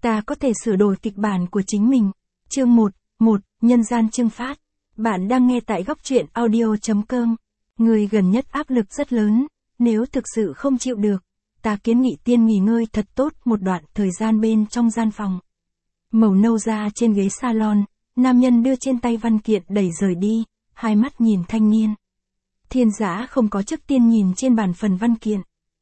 Ta có thể sửa đổi kịch bản của chính mình. Chương 1, Nhân gian trưng phát. Bạn đang nghe tại góc truyện audio.com. Người gần nhất áp lực rất lớn, nếu thực sự không chịu được, ta kiến nghị tiên nghỉ ngơi thật tốt một đoạn thời gian bên trong gian phòng. Màu nâu da trên ghế salon, nam nhân đưa trên tay văn kiện đẩy rời đi, hai mắt nhìn thanh niên. Thiên Dã không có trước tiên nhìn trên bàn phần văn kiện.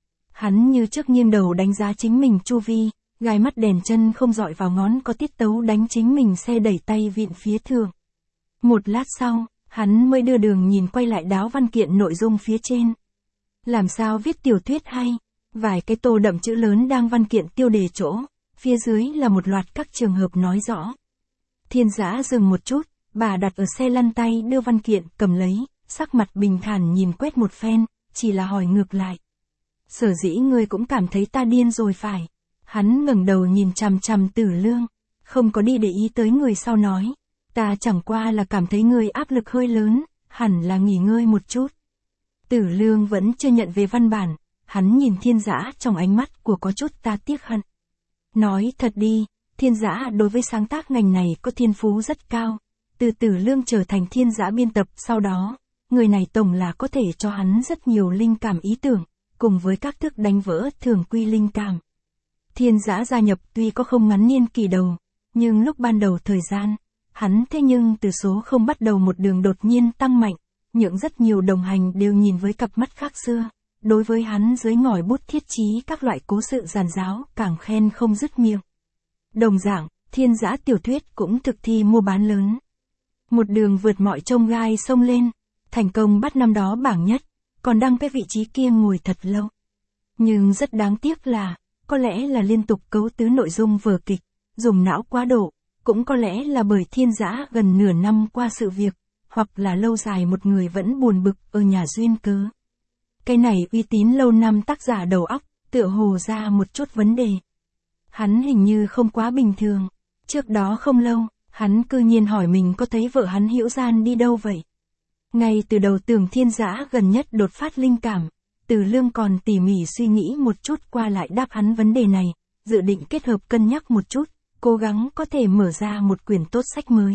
Hắn như trước nghiêng đầu đánh giá chính mình chu vi, gai mắt đèn chân không dọi vào ngón có tiết tấu đánh chính mình xe đẩy tay vịn phía thường. Một lát sau, hắn mới đưa đường nhìn quay lại đáo văn kiện nội dung phía trên. Làm sao viết tiểu thuyết hay? Vài cái tô đậm chữ lớn đang văn kiện tiêu đề chỗ, phía dưới là một loạt các trường hợp nói rõ. Thiên Dã dừng một chút, bà đặt ở xe lăn tay đưa văn kiện cầm lấy, sắc mặt bình thản nhìn quét một phen, chỉ là hỏi ngược lại. Sở dĩ ngươi cũng cảm thấy ta điên rồi phải. Hắn ngẩng đầu nhìn chằm chằm Tử Lương, không có đi để ý tới người sau nói. Ta chẳng qua là cảm thấy ngươi áp lực hơi lớn, hẳn là nghỉ ngơi một chút. Tử Lương vẫn chưa nhận về văn bản, hắn nhìn Thiên Dã trong ánh mắt của có chút ta tiếc hận. Nói thật đi, Thiên Dã đối với sáng tác ngành này có thiên phú rất cao. Từ Tử Lương trở thành Thiên Dã biên tập sau đó, người này tổng là có thể cho hắn rất nhiều linh cảm ý tưởng, cùng với các thức đánh vỡ thường quy linh cảm. Thiên Dã gia nhập tuy có không ngắn niên kỳ đầu, nhưng lúc ban đầu thời gian, hắn thế nhưng từ số không bắt đầu một đường đột nhiên tăng mạnh, những rất nhiều đồng hành đều nhìn với cặp mắt khác xưa. Đối với hắn dưới ngòi bút thiết chí các loại cố sự giản giáo càng khen không dứt miệng. Đồng dạng, Thiên Dã tiểu thuyết cũng thực thi mua bán lớn. Một đường vượt mọi chông gai sông lên, thành công bắt năm đó bảng nhất, còn đăng cái vị trí kia ngồi thật lâu. Nhưng rất đáng tiếc là, có lẽ là liên tục cấu tứ nội dung vở kịch, dùng não quá độ, cũng có lẽ là bởi Thiên Dã gần nửa năm qua sự việc, hoặc là lâu dài một người vẫn buồn bực ở nhà duyên cớ. Cái này uy tín lâu năm tác giả đầu óc, tựa hồ ra một chút vấn đề. Hắn hình như không quá bình thường. Trước đó không lâu, hắn cư nhiên hỏi mình có thấy vợ hắn Hữu Gian đi đâu vậy. Ngay từ đầu tưởng Thiên Dã gần nhất đột phát linh cảm, Tử Lương còn tỉ mỉ suy nghĩ một chút qua lại đáp hắn vấn đề này, dự định kết hợp cân nhắc một chút, cố gắng có thể mở ra một quyển tốt sách mới.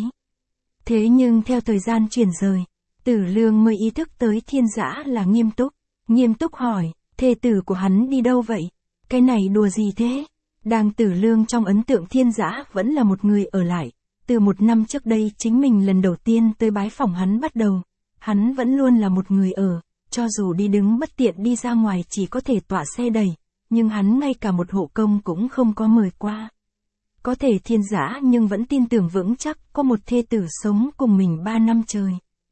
Thế nhưng theo thời gian chuyển rời, Tử Lương mới ý thức tới Thiên Dã là nghiêm túc hỏi, thê tử của hắn đi đâu vậy? Cái này đùa gì thế? Đang Tử Lương trong ấn tượng Thiên Dã vẫn là một người ở lại, từ một năm trước đây chính mình lần đầu tiên tới bái phỏng hắn bắt đầu, hắn vẫn luôn là một người ở, cho dù đi đứng bất tiện đi ra ngoài chỉ có thể tọa xe đẩy, nhưng hắn ngay cả một hộ công cũng không có mời qua. Có thể Thiên Dã nhưng vẫn tin tưởng vững chắc có một thê tử sống cùng mình 3 năm trời.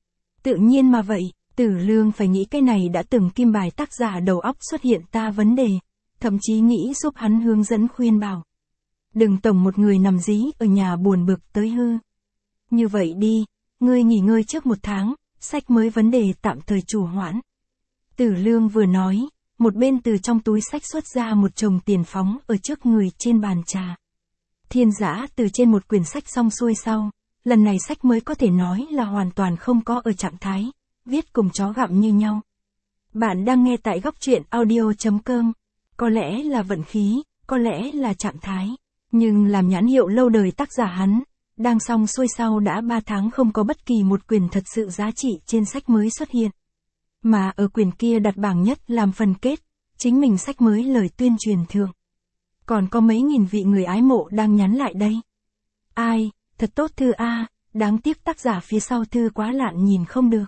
Tự nhiên mà vậy, Tử Lương phải nghĩ cái này đã từng kim bài tác giả đầu óc xuất hiện ta vấn đề, thậm chí nghĩ giúp hắn hướng dẫn khuyên bảo. Đừng tổng một người nằm dí ở nhà buồn bực tới hư. Như vậy đi, ngươi nghỉ ngơi trước 1 tháng, sách mới vấn đề tạm thời trù hoãn. Tử Lương vừa nói, một bên từ trong túi sách xuất ra một chồng tiền phóng ở trước người trên bàn trà. Thiên Dã từ trên một quyển sách xong xuôi sau, lần này sách mới có thể nói là hoàn toàn không có ở trạng thái, viết cùng chó gặm như nhau. Bạn đang nghe tại góc truyện audio.com, có lẽ là vận khí, có lẽ là trạng thái, nhưng làm nhãn hiệu lâu đời tác giả hắn, đang xong xuôi sau đã 3 tháng không có bất kỳ một quyển thật sự giá trị trên sách mới xuất hiện. Mà ở quyển kia đặt bảng nhất làm phần kết, chính mình sách mới lời tuyên truyền thượng. Còn có mấy nghìn vị người ái mộ đang nhắn lại đây. Ai, thật tốt thư A, đáng tiếc tác giả phía sau thư quá lạn nhìn không được.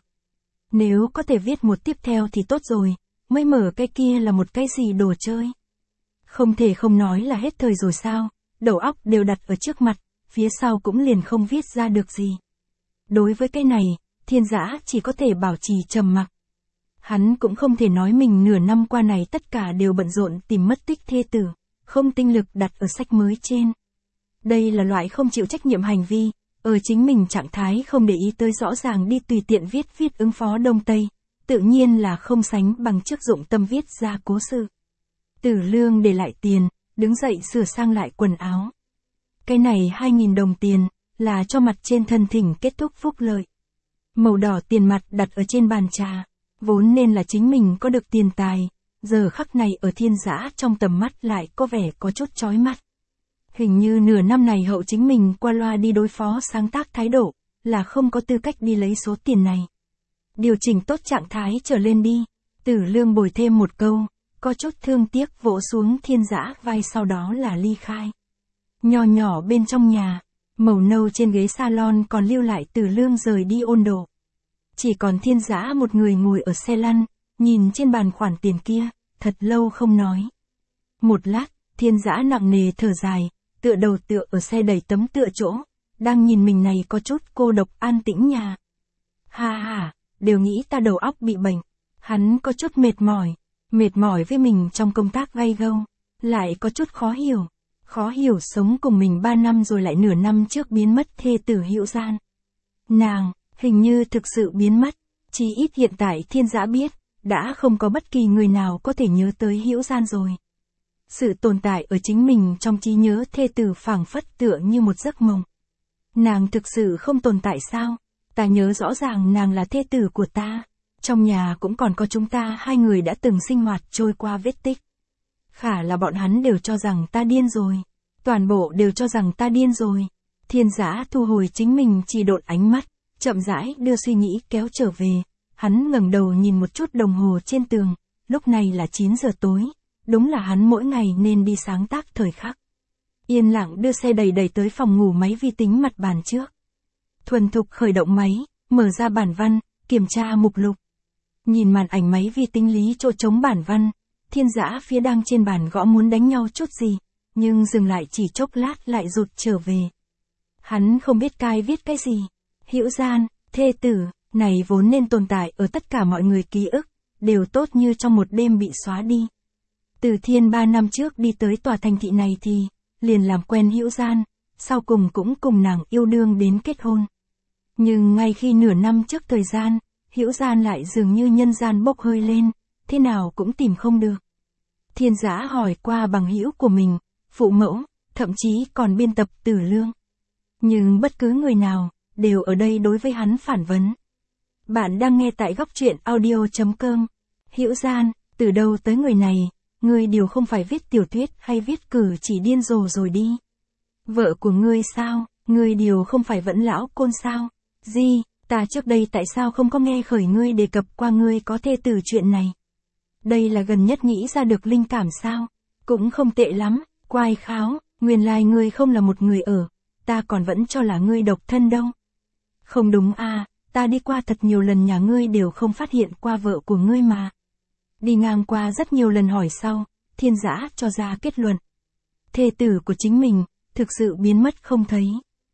Nếu có thể viết một tiếp theo thì tốt rồi, mới mở cái kia là một cái gì đồ chơi. Không thể không nói là hết thời rồi sao, đầu óc đều đặt ở trước mặt, phía sau cũng liền không viết ra được gì. Đối với cái này, Thiên Dã chỉ có thể bảo trì trầm mặc. Hắn cũng không thể nói mình nửa năm qua này tất cả đều bận rộn tìm mất tích thê tử, không tinh lực đặt ở sách mới trên. Đây là loại không chịu trách nhiệm hành vi, ở chính mình trạng thái không để ý tới rõ ràng đi tùy tiện viết ứng phó Đông Tây, tự nhiên là không sánh bằng trước dụng tâm viết ra cố sự. Tử Lương để lại tiền, đứng dậy sửa sang lại quần áo. Cái này 2.000 đồng tiền, là cho mặt trên thân thỉnh kết thúc phúc lợi. Màu đỏ tiền mặt đặt ở trên bàn trà, vốn nên là chính mình có được tiền tài, giờ khắc này ở Thiên Dã trong tầm mắt lại có vẻ có chút chói mắt. Hình như nửa năm này Hậu chính mình qua loa đi đối phó sáng tác thái độ, là không có tư cách đi lấy số tiền này. Điều chỉnh tốt trạng thái trở lên đi. Tử Lương bồi thêm một câu, có chút thương tiếc vỗ xuống Thiên Dã vai sau đó là ly khai. Nhỏ nhỏ bên trong nhà, màu nâu trên ghế salon còn lưu lại Tử Lương rời đi ôn độ. Chỉ còn Thiên Dã một người ngồi ở xe lăn, nhìn trên bàn khoản tiền kia, thật lâu không nói. Một lát, Thiên Dã nặng nề thở dài, tựa đầu tựa ở xe đẩy tấm tựa chỗ, đang nhìn mình này có chút cô độc an tĩnh nhà. Ha ha, đều nghĩ ta đầu óc bị bệnh. Hắn có chút mệt mỏi với mình trong công tác gay gâu, lại có chút khó hiểu sống cùng mình 3 năm rồi lại nửa năm trước biến mất thê tử Hữu Gian. Nàng, hình như thực sự biến mất, chí ít hiện tại Thiên Dã biết, đã không có bất kỳ người nào có thể nhớ tới Hữu Gian rồi. Sự tồn tại ở chính mình trong trí nhớ thê tử phảng phất tựa như một giấc mộng. Nàng thực sự không tồn tại sao? Ta nhớ rõ ràng nàng là thê tử của ta. Trong nhà cũng còn có chúng ta hai người đã từng sinh hoạt trôi qua vết tích. Khả là bọn hắn đều cho rằng ta điên rồi. Toàn bộ đều cho rằng ta điên rồi. Thiên Dã thu hồi chính mình chỉ độn ánh mắt, chậm rãi đưa suy nghĩ kéo trở về. Hắn ngẩng đầu nhìn một chút đồng hồ trên tường, lúc này là 9 giờ tối. Đúng là hắn mỗi ngày nên đi sáng tác thời khắc. Yên lặng đưa xe đẩy tới phòng ngủ máy vi tính mặt bàn trước. Thuần thục khởi động máy, mở ra bản văn, kiểm tra mục lục. Nhìn màn ảnh máy vi tính lý chỗ trống bản văn, Thiên Dã phía đang trên bàn gõ muốn đánh nhau chút gì, nhưng dừng lại chỉ chốc lát lại rụt trở về. Hắn không biết cai viết cái gì. Hữu Gian, thê tử, này vốn nên tồn tại ở tất cả mọi người ký ức, đều tốt như trong một đêm bị xóa đi. Từ Thiên 3 năm trước đi tới tòa thành thị này thì, liền làm quen Hữu Gian, sau cùng cũng cùng nàng yêu đương đến kết hôn. Nhưng ngay khi nửa năm trước thời gian, Hữu Gian lại dường như nhân gian bốc hơi lên, thế nào cũng tìm không được. Thiên Dã hỏi qua bằng hữu của mình, phụ mẫu, thậm chí còn biên tập Tử Lương. Nhưng bất cứ người nào, đều ở đây đối với hắn phản vấn. Bạn đang nghe tại góc truyện audio.com. Hữu Gian, từ đâu tới người này, ngươi điều không phải viết tiểu thuyết hay viết cử chỉ điên rồ rồi đi. Vợ của ngươi sao, ngươi điều không phải vẫn lão côn sao? Gì, ta trước đây tại sao không có nghe khởi ngươi đề cập qua ngươi có thê tử chuyện này? Đây là gần nhất nghĩ ra được linh cảm sao? Cũng không tệ lắm, quái kháo, nguyên lai ngươi không là một người ở, ta còn vẫn cho là ngươi độc thân đâu. Không đúng à, ta đi qua thật nhiều lần nhà ngươi đều không phát hiện qua vợ của ngươi mà. Đi ngang qua rất nhiều lần hỏi sau, Thiên Dã cho ra kết luận. Thê tử của chính mình, thực sự biến mất không thấy.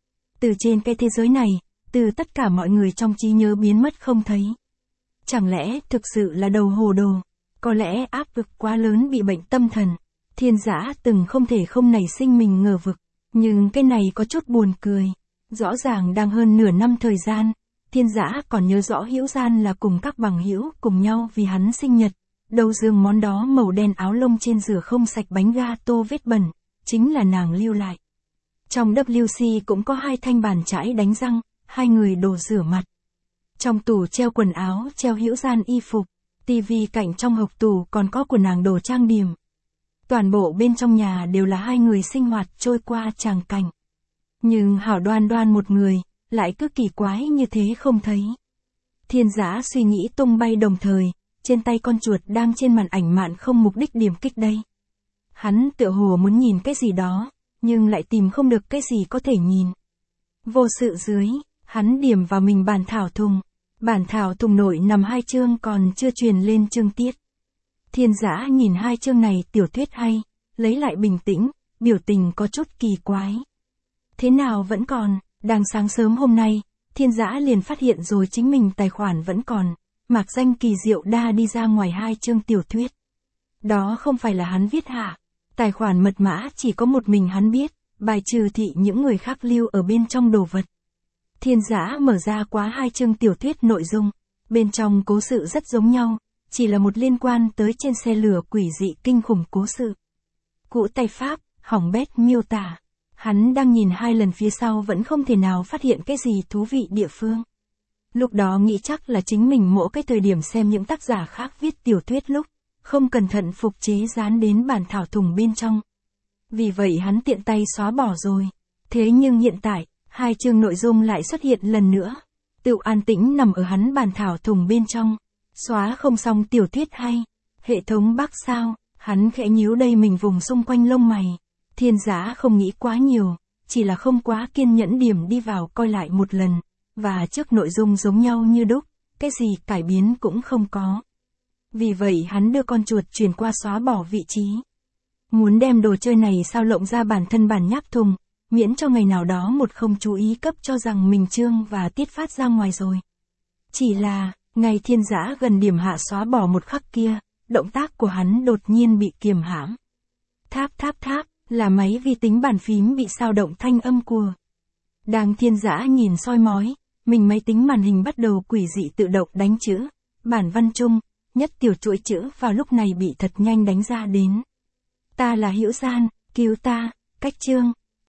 Từ trên cái thế giới này, từ tất cả mọi người trong trí nhớ biến mất không thấy. Chẳng lẽ thực sự là đầu hồ đồ, có lẽ áp lực quá lớn bị bệnh tâm thần. Thiên Dã từng không thể không nảy sinh mình ngờ vực, nhưng cái này có chút buồn cười. Rõ ràng đang hơn nửa năm thời gian, Thiên Dã còn nhớ rõ Hữu Gian là cùng các bằng hữu cùng nhau vì hắn sinh nhật. Đầu giường món đó màu đen áo lông trên rửa không sạch bánh gato vết bẩn, chính là nàng lưu lại. Trong WC cũng có 2 thanh bàn chải đánh răng, 2 người đồ rửa mặt. Trong tủ treo quần áo treo Hữu Gian y phục, tivi cạnh trong hộc tủ còn có của nàng đồ trang điểm. Toàn bộ bên trong nhà đều là 2 người sinh hoạt trôi qua tràng cảnh. Nhưng hảo đoan đoan một người, lại cứ kỳ quái như thế không thấy. Thiên Dã suy nghĩ tung bay đồng thời, trên tay con chuột đang trên màn ảnh mạn không mục đích điểm kích đây. Hắn tựa hồ muốn nhìn cái gì đó, nhưng lại tìm không được cái gì có thể nhìn. Vô sự dưới, hắn điểm vào mình bản thảo thùng. Bản thảo thùng nội nằm 2 chương còn chưa truyền lên chương tiết. Thiên Dã nhìn 2 chương này tiểu thuyết hay, lấy lại bình tĩnh, biểu tình có chút kỳ quái. Thế nào vẫn còn, đang sáng sớm hôm nay, Thiên Dã liền phát hiện rồi chính mình tài khoản vẫn còn, mạc danh kỳ diệu đa đi ra ngoài 2 chương tiểu thuyết. Đó không phải là hắn viết hả? Tài khoản mật mã chỉ có một mình hắn biết, bài trừ thị những người khác lưu ở bên trong đồ vật. Thiên Dã mở ra quá 2 chương tiểu thuyết nội dung, bên trong cố sự rất giống nhau, chỉ là một liên quan tới trên xe lửa quỷ dị kinh khủng cố sự. Cũ tay Pháp, hỏng bét miêu tả. Hắn đang nhìn 2 lần phía sau vẫn không thể nào phát hiện cái gì thú vị địa phương. Lúc đó nghĩ chắc là chính mình mỗi cái thời điểm xem những tác giả khác viết tiểu thuyết lúc, không cẩn thận phục chế dán đến bản thảo thùng bên trong. Vì vậy hắn tiện tay xóa bỏ rồi. Thế nhưng hiện tại, 2 chương nội dung lại xuất hiện lần nữa. Tựu an tĩnh nằm ở hắn bàn thảo thùng bên trong. Xóa không xong tiểu thuyết hay. Hệ thống bug sao? Hắn khẽ nhíu đây mình vùng xung quanh lông mày. Thiên Giã không nghĩ quá nhiều, chỉ là không quá kiên nhẫn điểm đi vào coi lại một lần. Và trước nội dung giống nhau như đúc, cái gì cải biến cũng không có. Vì vậy hắn đưa con chuột chuyển qua xóa bỏ vị trí. Muốn đem đồ chơi này sao lộng ra bản thân bản nháp thùng, miễn cho ngày nào đó một không chú ý cấp cho rằng mình chương và tiết phát ra ngoài rồi. Chỉ là, ngày Thiên Giã gần điểm hạ xóa bỏ một khắc kia, động tác của hắn đột nhiên bị kiềm hãm. Tháp tháp tháp, là máy vi tính bàn phím bị sao động thanh âm của. Đang Thiên Giã nhìn soi mói, mình máy tính màn hình bắt đầu quỷ dị tự động đánh chữ, bản văn chung, nhất tiểu chuỗi chữ vào lúc này bị thật nhanh đánh ra đến. Ta là Hữu Gian, cứu ta, cách chương.